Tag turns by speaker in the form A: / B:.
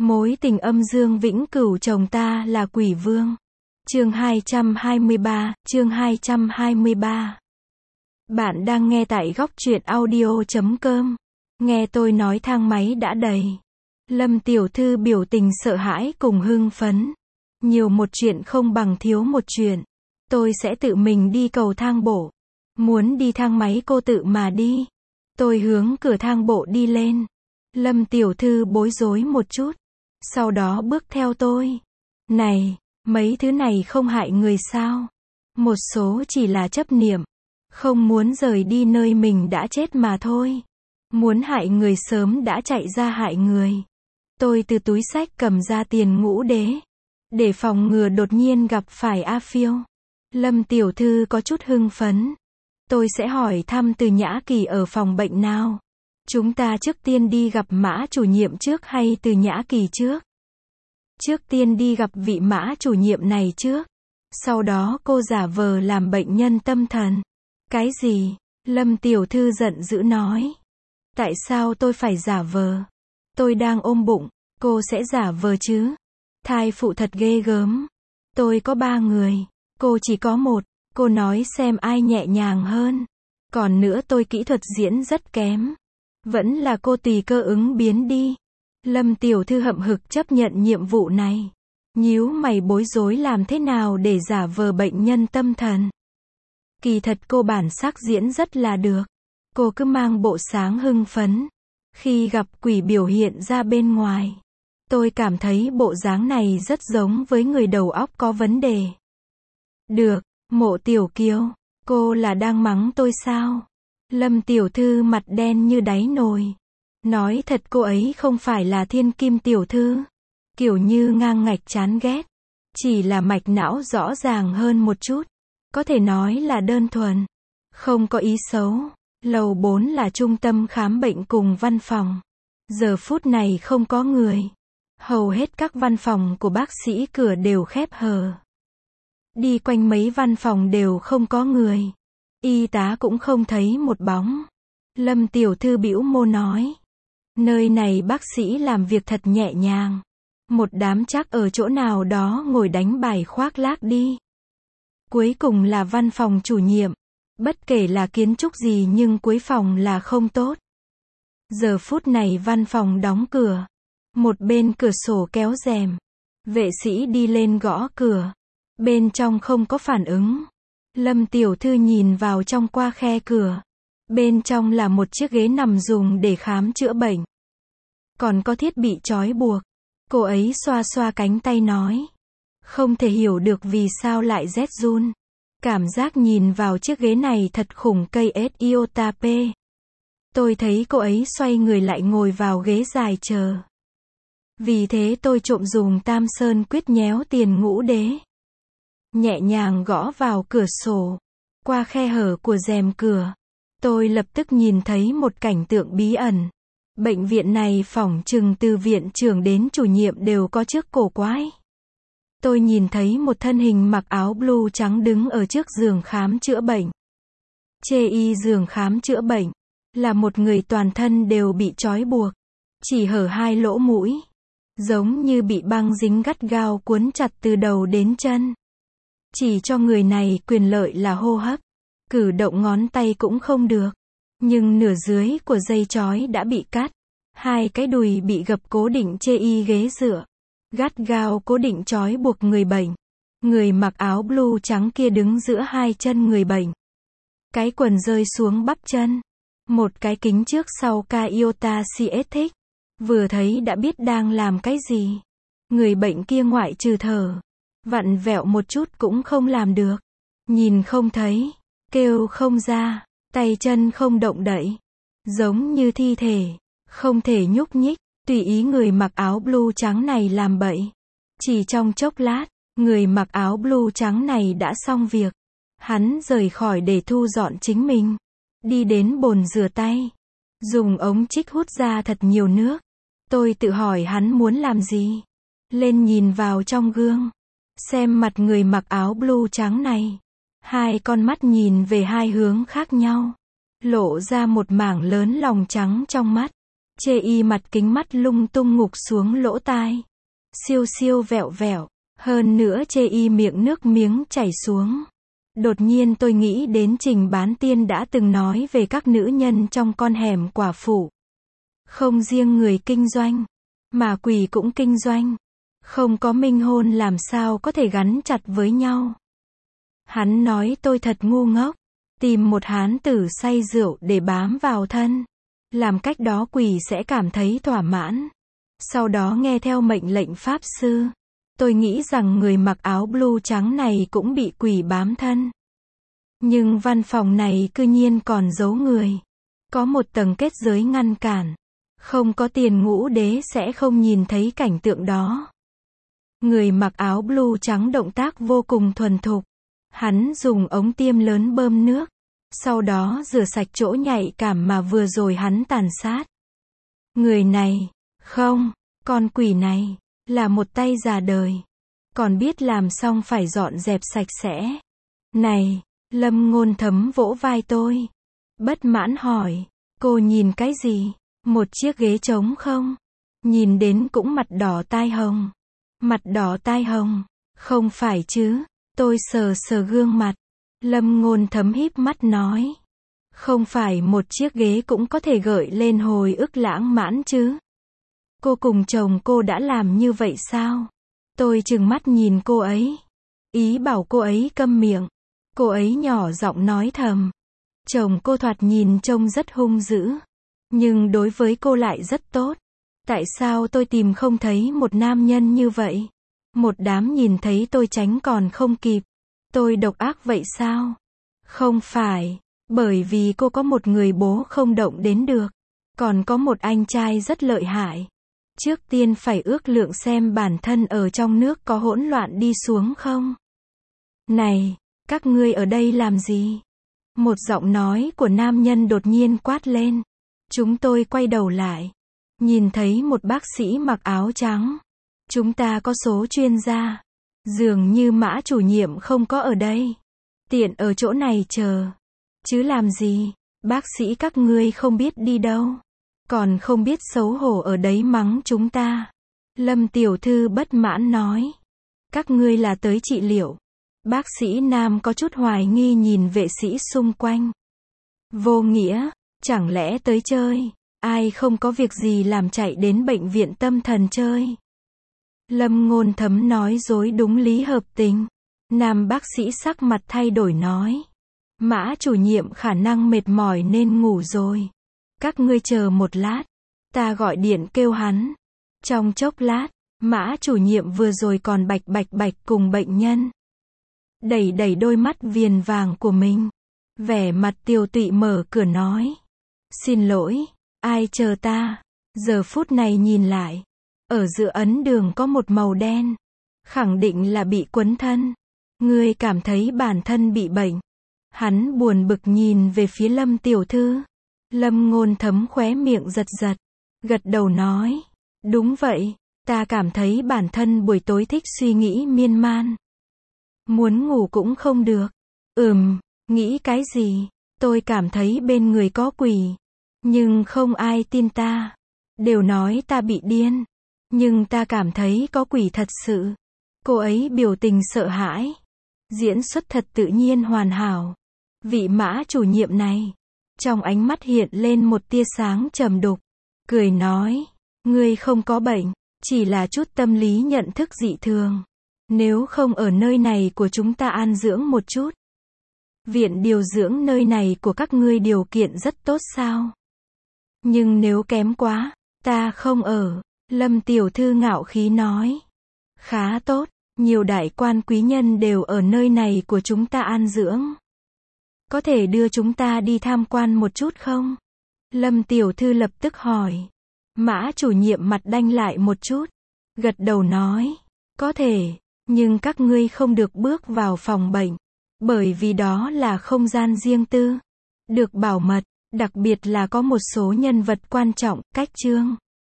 A: Mối tình âm dương vĩnh cửu chồng ta là quỷ vương. Chương 223. Bạn đang nghe tại góc truyện audio.com. Nghe tôi nói thang máy đã đầy. Lâm tiểu thư biểu tình sợ hãi cùng hưng phấn. Nhiều một chuyện không bằng thiếu một chuyện. Tôi sẽ tự mình đi cầu thang bộ. Muốn đi thang máy cô tự mà đi. Tôi hướng cửa thang bộ đi lên. Lâm tiểu thư bối rối một chút. Sau đó bước theo tôi. Này, mấy thứ này không hại người sao? Một số chỉ là chấp niệm. Không muốn rời đi nơi mình đã chết mà thôi. Muốn hại người sớm đã chạy ra hại người. Tôi từ túi xách cầm ra tiền ngũ đế. Để phòng ngừa đột nhiên gặp phải A Phiêu. Lâm tiểu thư có chút hưng phấn. Tôi sẽ hỏi thăm Từ Nhã Kỳ ở phòng bệnh nào. Chúng ta trước tiên đi gặp Mã chủ nhiệm trước hay Từ Nhã Kỳ trước? Trước tiên đi gặp vị Mã chủ nhiệm này trước. Sau đó cô giả vờ làm bệnh nhân tâm thần. Cái gì? Lâm tiểu thư giận dữ nói. Tại sao tôi phải giả vờ? Tôi đang ôm bụng, cô sẽ giả vờ chứ? Thai phụ thật ghê gớm. Tôi có 3 người, cô chỉ có 1. Cô nói xem ai nhẹ nhàng hơn. Còn nữa tôi kỹ thuật diễn rất kém. Vẫn là cô tùy cơ ứng biến đi. Lâm tiểu thư hậm hực chấp nhận nhiệm vụ này. Nhíu mày bối rối làm thế nào để giả vờ bệnh nhân tâm thần. Kỳ thật cô bản sắc diễn rất là được. Cô cứ mang bộ sáng hưng phấn. Khi gặp quỷ biểu hiện ra bên ngoài. Tôi cảm thấy bộ dáng này rất giống với người đầu óc có vấn đề. Được, Mộ Tiểu Kiều, cô là đang mắng tôi sao? Lâm tiểu thư mặt đen như đáy nồi. Nói thật cô ấy không phải là thiên kim tiểu thư. Kiểu như ngang ngạch chán ghét. Chỉ là mạch não rõ ràng hơn một chút. Có thể nói là đơn thuần. Không có ý xấu. Lầu 4 là trung tâm khám bệnh cùng văn phòng. Giờ phút này không có người. Hầu hết các văn phòng của bác sĩ cửa đều khép hờ. Đi quanh mấy văn phòng đều không có người. Y tá cũng không thấy một bóng. Lâm tiểu thư bĩu môi nói. Nơi này bác sĩ làm việc thật nhẹ nhàng. Một đám chắc ở chỗ nào đó ngồi đánh bài khoác lác đi. Cuối cùng là văn phòng chủ nhiệm. Bất kể là kiến trúc gì nhưng cuối phòng là không tốt. Giờ phút này văn phòng đóng cửa. Một bên cửa sổ kéo rèm. Vệ sĩ đi lên gõ cửa. Bên trong không có phản ứng. Lâm tiểu thư nhìn vào trong qua khe cửa. Bên trong là một chiếc ghế nằm dùng để khám chữa bệnh. Còn có thiết bị trói buộc. Cô ấy xoa xoa cánh tay nói. Không thể hiểu được vì sao lại rét run. Cảm giác nhìn vào chiếc ghế này thật khủng cây SIOTP. Tôi thấy cô ấy xoay người lại ngồi vào ghế dài chờ. Vì thế tôi trộm dùng Tam Sơn quyết nhéo tiền ngũ đế. Nhẹ nhàng gõ vào cửa sổ. Qua khe hở của rèm cửa. Tôi lập tức nhìn thấy một cảnh tượng bí ẩn. Bệnh viện này phỏng chừng từ viện trưởng đến chủ nhiệm đều có chiếc cổ quái. Tôi nhìn thấy một thân hình mặc áo blue trắng đứng ở trước giường khám chữa bệnh. Chê y giường khám chữa bệnh. Là một người toàn thân đều bị trói buộc. Chỉ hở 2 lỗ mũi. Giống như bị băng dính gắt gao cuốn chặt từ đầu đến chân. Chỉ cho người này quyền lợi là hô hấp. Cử động ngón tay cũng không được. Nhưng nửa dưới của dây trói đã bị cắt. 2 cái đùi bị gập cố định chê y ghế dựa. Gắt gao cố định trói buộc người bệnh. Người mặc áo blue trắng kia đứng giữa 2 chân người bệnh. Cái quần rơi xuống bắp chân. Một cái kính trước sau Iota CS thích. Vừa thấy đã biết đang làm cái gì. Người bệnh kia ngoại trừ thở. Vặn vẹo một chút cũng không làm được. Nhìn không thấy. Kêu không ra. Tay chân không động đậy. Giống như thi thể. Không thể nhúc nhích. Tùy ý người mặc áo blue trắng này làm bậy. Chỉ trong chốc lát. Người mặc áo blue trắng này đã xong việc. Hắn rời khỏi để thu dọn chính mình. Đi đến bồn rửa tay. Dùng ống trích hút ra thật nhiều nước. Tôi tự hỏi hắn muốn làm gì. Lên nhìn vào trong gương. Xem mặt người mặc áo blue trắng này. 2 con mắt nhìn về 2 hướng khác nhau. Lộ ra một mảng lớn lòng trắng trong mắt. Chê y mặt kính mắt lung tung ngục xuống lỗ tai. Siêu siêu vẹo vẹo. Hơn nữa chê y miệng nước miếng chảy xuống. Đột nhiên tôi nghĩ đến Trình Bán Tiên đã từng nói về các nữ nhân trong con hẻm quả phụ. Không riêng người kinh doanh, mà quỷ cũng kinh doanh. Không có minh hôn làm sao có thể gắn chặt với nhau. Hắn nói tôi thật ngu ngốc. Tìm một hán tử say rượu để bám vào thân. Làm cách đó quỷ sẽ cảm thấy thỏa mãn. Sau đó nghe theo mệnh lệnh pháp sư. Tôi nghĩ rằng người mặc áo blue trắng này cũng bị quỷ bám thân. Nhưng văn phòng này cư nhiên còn giấu người. Có một tầng kết giới ngăn cản. Không có tiền ngũ đế sẽ không nhìn thấy cảnh tượng đó. Người mặc áo blue trắng động tác vô cùng thuần thục. Hắn dùng ống tiêm lớn bơm nước. Sau đó rửa sạch chỗ nhạy cảm mà vừa rồi hắn tàn sát. Người này, không, con quỷ này, là một tay già đời. Còn biết làm xong phải dọn dẹp sạch sẽ. Này, Lâm Ngôn Thấm vỗ vai tôi. Bất mãn hỏi, cô nhìn cái gì? Một chiếc ghế trống không? Nhìn đến cũng mặt đỏ tai hồng. Mặt đỏ tai hồng, không phải chứ? Tôi sờ sờ gương mặt. Lâm Ngôn Thấm híp mắt nói. Không phải một chiếc ghế cũng có thể gợi lên hồi ức lãng mãn chứ? Cô cùng chồng cô đã làm như vậy sao? Tôi trừng mắt nhìn cô ấy. Ý bảo cô ấy câm miệng. Cô ấy nhỏ giọng nói thầm. Chồng cô thoạt nhìn trông rất hung dữ. Nhưng đối với cô lại rất tốt. Tại sao tôi tìm không thấy một nam nhân như vậy? Một đám nhìn thấy tôi tránh còn không kịp. Tôi độc ác vậy sao? Không phải. Bởi vì cô có một người bố không động đến được. Còn có một anh trai rất lợi hại. Trước tiên phải ước lượng xem bản thân ở trong nước có hỗn loạn đi xuống không? Này, các ngươi ở đây làm gì? Một giọng nói của nam nhân đột nhiên quát lên. Chúng tôi quay đầu lại. Nhìn thấy một bác sĩ mặc áo trắng. Chúng ta có số chuyên gia. Dường như Mã chủ nhiệm không có ở đây. Tiện ở chỗ này chờ. Chứ làm gì? Bác sĩ các ngươi không biết đi đâu. Còn không biết xấu hổ ở đấy mắng chúng ta. Lâm tiểu thư bất mãn nói. Các ngươi là tới trị liệu. Bác sĩ nam có chút hoài nghi nhìn vệ sĩ xung quanh. Vô nghĩa, chẳng lẽ tới chơi? Ai không có việc gì làm chạy đến bệnh viện tâm thần chơi? Lâm Ngôn Thấm nói dối đúng lý hợp tình. Nam bác sĩ sắc mặt thay đổi nói. Mã chủ nhiệm khả năng mệt mỏi nên ngủ rồi. Các ngươi chờ một lát. Ta gọi điện kêu hắn. Trong chốc lát, Mã chủ nhiệm vừa rồi còn bạch bạch cùng bệnh nhân. Đẩy đẩy đôi mắt viền vàng của mình. Vẻ mặt tiều tụy mở cửa nói. Xin lỗi, ai chờ ta? Giờ phút này nhìn lại. Ở giữa ấn đường có một màu đen. Khẳng định là bị quấn thân. Ngươi cảm thấy bản thân bị bệnh. Hắn buồn bực nhìn về phía Lâm tiểu thư. Lâm Ngôn Thấm khóe miệng giật giật. Gật đầu nói. Đúng vậy, ta cảm thấy bản thân buổi tối thích suy nghĩ miên man. Muốn ngủ cũng không được. Nghĩ cái gì? Tôi cảm thấy bên người có quỷ. Nhưng không ai tin ta. Đều nói ta bị điên. Nhưng ta cảm thấy có quỷ thật sự. Cô ấy biểu tình sợ hãi. Diễn xuất thật tự nhiên hoàn hảo. Vị Mã chủ nhiệm này. Trong ánh mắt hiện lên một tia sáng trầm đục. Cười nói. Ngươi không có bệnh. Chỉ là chút tâm lý nhận thức dị thường. Nếu không ở nơi này của chúng ta an dưỡng một chút. Viện điều dưỡng nơi này của các ngươi điều kiện rất tốt sao? Nhưng nếu kém quá, ta không ở. Lâm tiểu thư ngạo khí nói. Khá tốt, nhiều đại quan quý nhân đều ở nơi này của chúng ta an dưỡng. Có thể đưa chúng ta đi tham quan một chút không? Lâm tiểu thư lập tức hỏi. Mã chủ nhiệm mặt đanh lại một chút. Gật đầu nói. Có thể, nhưng các ngươi không được bước vào phòng bệnh. Bởi vì đó là không gian riêng tư. Được bảo mật, đặc biệt là có một số nhân vật quan trọng, cách chương.